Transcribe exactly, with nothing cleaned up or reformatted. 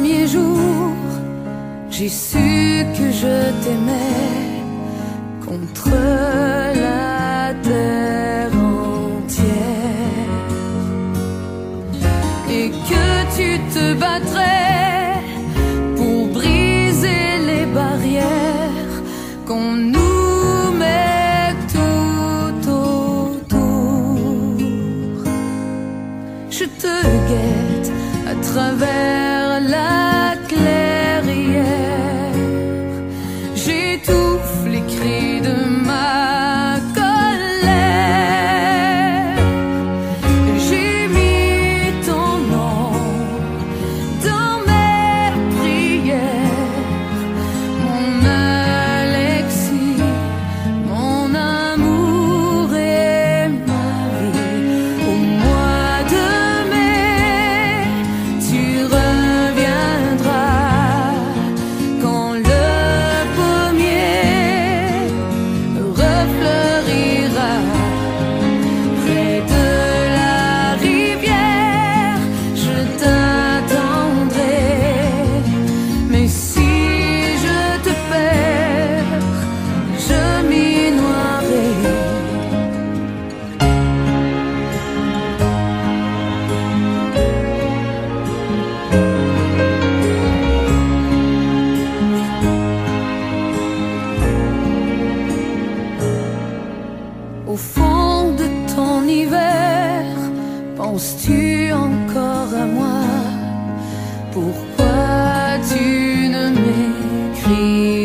premiers jours, j'ai su que je t'aimais contre la terre entière, et que tu te battrais pour briser les barrières qu'on nous met tout autour. Je te guette à travers la clairière, j'étouffe les cris de ma colère. J'ai mis ton nom dans mes prières, mon Alexis, mon amour et ma vie. Au mois de mai, tu reviendras quand le pommier refleurira près de la rivière. Je t'attendrai, mais si je te perds, je m'y noierai. Au fond de ton hiver, penses-tu encore à moi? Pourquoi tu ne m'écris